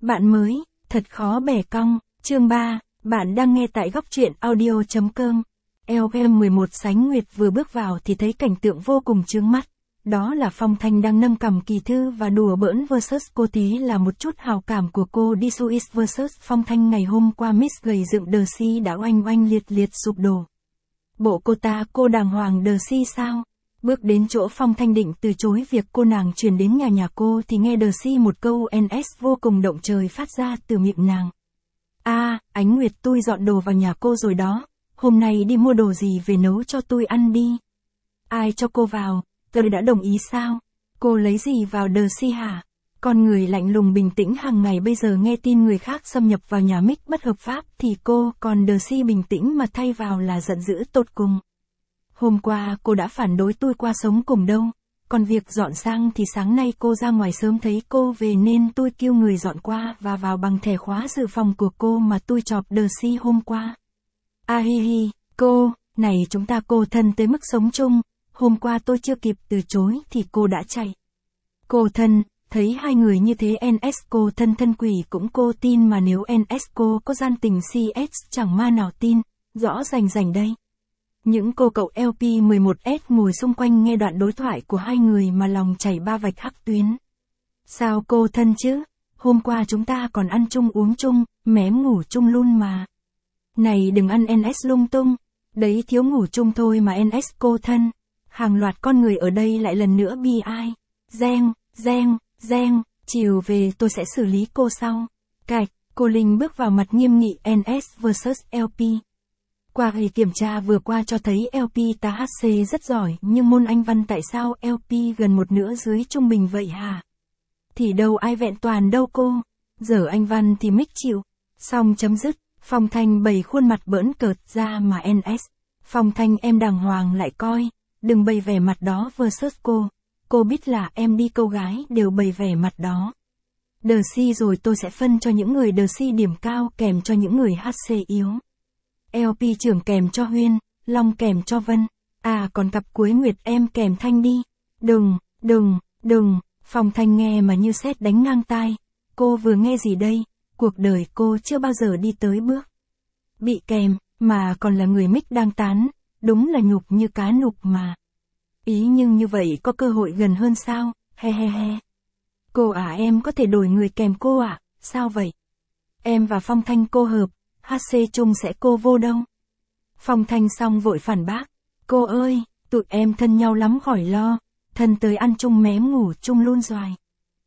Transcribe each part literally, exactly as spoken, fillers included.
Bạn mới, thật khó bẻ cong, chương ba, bạn đang nghe tại góc truyện audio.com. lờ em mười một Sánh Nguyệt vừa bước vào thì thấy cảnh tượng vô cùng chướng mắt. Đó là Phong Thanh đang nâng cầm kỳ thư và đùa bỡn versus cô tí là một chút hào cảm của cô đi Suis versus Phong Thanh ngày hôm qua Miss gầy dựng Dercy đã oanh oanh liệt liệt sụp đổ. Bộ cô ta cô đàng hoàng Dercy sao? Bước đến chỗ Phong Thanh định từ chối việc cô nàng chuyển đến nhà nhà cô thì nghe Dercy một câu en ét vô cùng động trời phát ra từ miệng nàng. A, à, Ánh Nguyệt tôi dọn đồ vào nhà cô rồi đó, hôm nay đi mua đồ gì về nấu cho tôi ăn đi. Ai cho cô vào, tôi đã đồng ý sao? Cô lấy gì vào Dercy hả? Con người lạnh lùng bình tĩnh hàng ngày bây giờ nghe tin người khác xâm nhập vào nhà Mick bất hợp pháp thì cô còn Dercy bình tĩnh mà thay vào là giận dữ tột cùng. Hôm qua cô đã phản đối tôi qua sống cùng đâu, còn việc dọn sang thì sáng nay cô ra ngoài sớm thấy cô về nên tôi kêu người dọn qua và vào bằng thẻ khóa dự phòng của cô mà tôi chọc Dercy hôm qua. A hi hi, cô, này chúng ta cô thân tới mức sống chung, hôm qua tôi chưa kịp từ chối thì cô đã chạy. Cô thân, thấy hai người như thế en ét cô thân thân quỷ cũng cô tin mà nếu en ét cô có gian tình xê ét chẳng ma nào tin, rõ rành rành đây. Những cô cậu lờ pê mười một S ngồi xung quanh nghe đoạn đối thoại của hai người mà lòng chảy ba vạch hắc tuyến. Sao cô thân chứ? Hôm qua chúng ta còn ăn chung uống chung, mém ngủ chung luôn mà. Này đừng ăn en ét lung tung, đấy thiếu ngủ chung thôi mà en ét cô thân. Hàng loạt con người ở đây lại lần nữa bi ai. Gieng, gieng, gieng, chiều về tôi sẽ xử lý cô sau. Cạch, cô Linh bước vào mặt nghiêm nghị en ét versus lờ pê. Qua kỳ kiểm tra vừa qua cho thấy lờ pê ta hát xê rất giỏi nhưng môn Anh văn tại sao lờ pê gần một nửa dưới trung bình vậy hả? Thì đâu ai vẹn toàn đâu cô. Giờ Anh văn thì Mick chịu. Xong chấm dứt, Phong Thanh bày khuôn mặt bỡn cợt ra mà en ét. Phong Thanh em đàng hoàng lại coi, đừng bày vẻ mặt đó versus cô. Cô biết là em đi câu gái đều bày vẻ mặt đó. Dercy rồi tôi sẽ phân cho những người Dercy điểm cao kèm cho những người hát xê yếu. lờ pê trưởng kèm cho Huyên, Long kèm cho Vân, à còn cặp cuối Nguyệt em kèm Thanh đi. Đừng, đừng, đừng, Phong Thanh nghe mà như sét đánh ngang tai. Cô vừa nghe gì đây? Cuộc đời cô chưa bao giờ đi tới bước bị kèm, mà còn là người Mick đang tán, đúng là nhục như cá nục mà. Ý nhưng như vậy có cơ hội gần hơn sao, he he he. Cô à em có thể đổi người kèm cô à, sao vậy? Em và Phong Thanh cô hợp. hát xê chung sẽ cô vô đâu. Phong Thanh xong vội phản bác. Cô ơi, tụi em thân nhau lắm khỏi lo. Thân tới ăn chung mém ngủ chung luôn doài.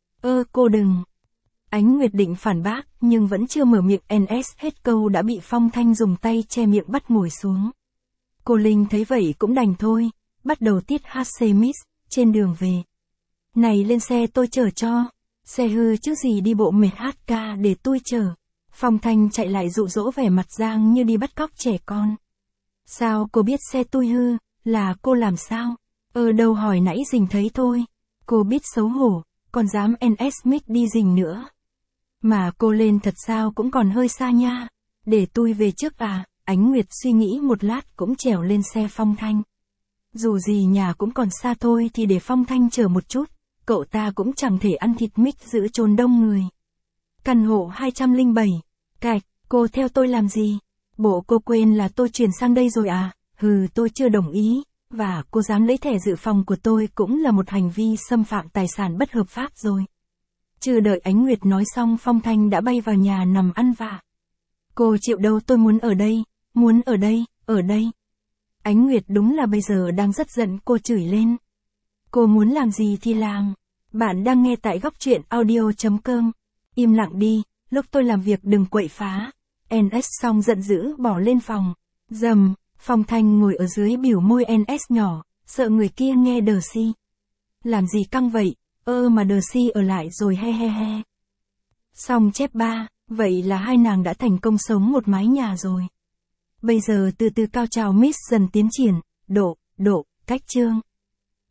Ơ cô đừng. Ánh Nguyệt định phản bác nhưng vẫn chưa mở miệng en ét hết câu đã bị Phong Thanh dùng tay che miệng bắt ngồi xuống. Cô Linh thấy vậy cũng đành thôi. Bắt đầu tiết hát xê Miss trên đường về. Này lên xe tôi chở cho. Xe hư chứ gì đi bộ mệt hát ca để tôi chở. Phong Thanh chạy lại dụ dỗ vẻ mặt Giang như đi bắt cóc trẻ con. Sao cô biết xe tôi hư, là cô làm sao? Ờ đâu hỏi nãy rình thấy thôi. Cô biết xấu hổ, còn dám en ét Mick đi rình nữa. Mà cô lên thật sao cũng còn hơi xa nha. Để tôi về trước à, Ánh Nguyệt suy nghĩ một lát cũng trèo lên xe Phong Thanh. Dù gì nhà cũng còn xa thôi thì để Phong Thanh chờ một chút, cậu ta cũng chẳng thể ăn thịt Mick giữ chôn đông người. Căn hộ hai trăm lẻ bảy. Cạch, cô theo tôi làm gì? Bộ cô quên là tôi chuyển sang đây rồi à? Hừ tôi chưa đồng ý, và cô dám lấy thẻ dự phòng của tôi cũng là một hành vi xâm phạm tài sản bất hợp pháp rồi. Chưa đợi Ánh Nguyệt nói xong Phong Thanh đã bay vào nhà nằm ăn vạ. Cô chịu đâu tôi muốn ở đây, muốn ở đây, ở đây. Ánh Nguyệt đúng là bây giờ đang rất giận cô chửi lên. Cô muốn làm gì thì làm. Bạn đang nghe tại góc truyện audio.com. Im lặng đi. Lúc tôi làm việc đừng quậy phá. en ét xong giận dữ bỏ lên phòng. Dầm, Phong Thanh ngồi ở dưới biểu môi en ét nhỏ, sợ người kia nghe Dercy. Làm gì căng vậy, ơ mà Dercy ở lại rồi he he he. Xong chép ba, vậy là hai nàng đã thành công sống một mái nhà rồi. Bây giờ từ từ cao trào Miss dần tiến triển, độ, độ, cách chương.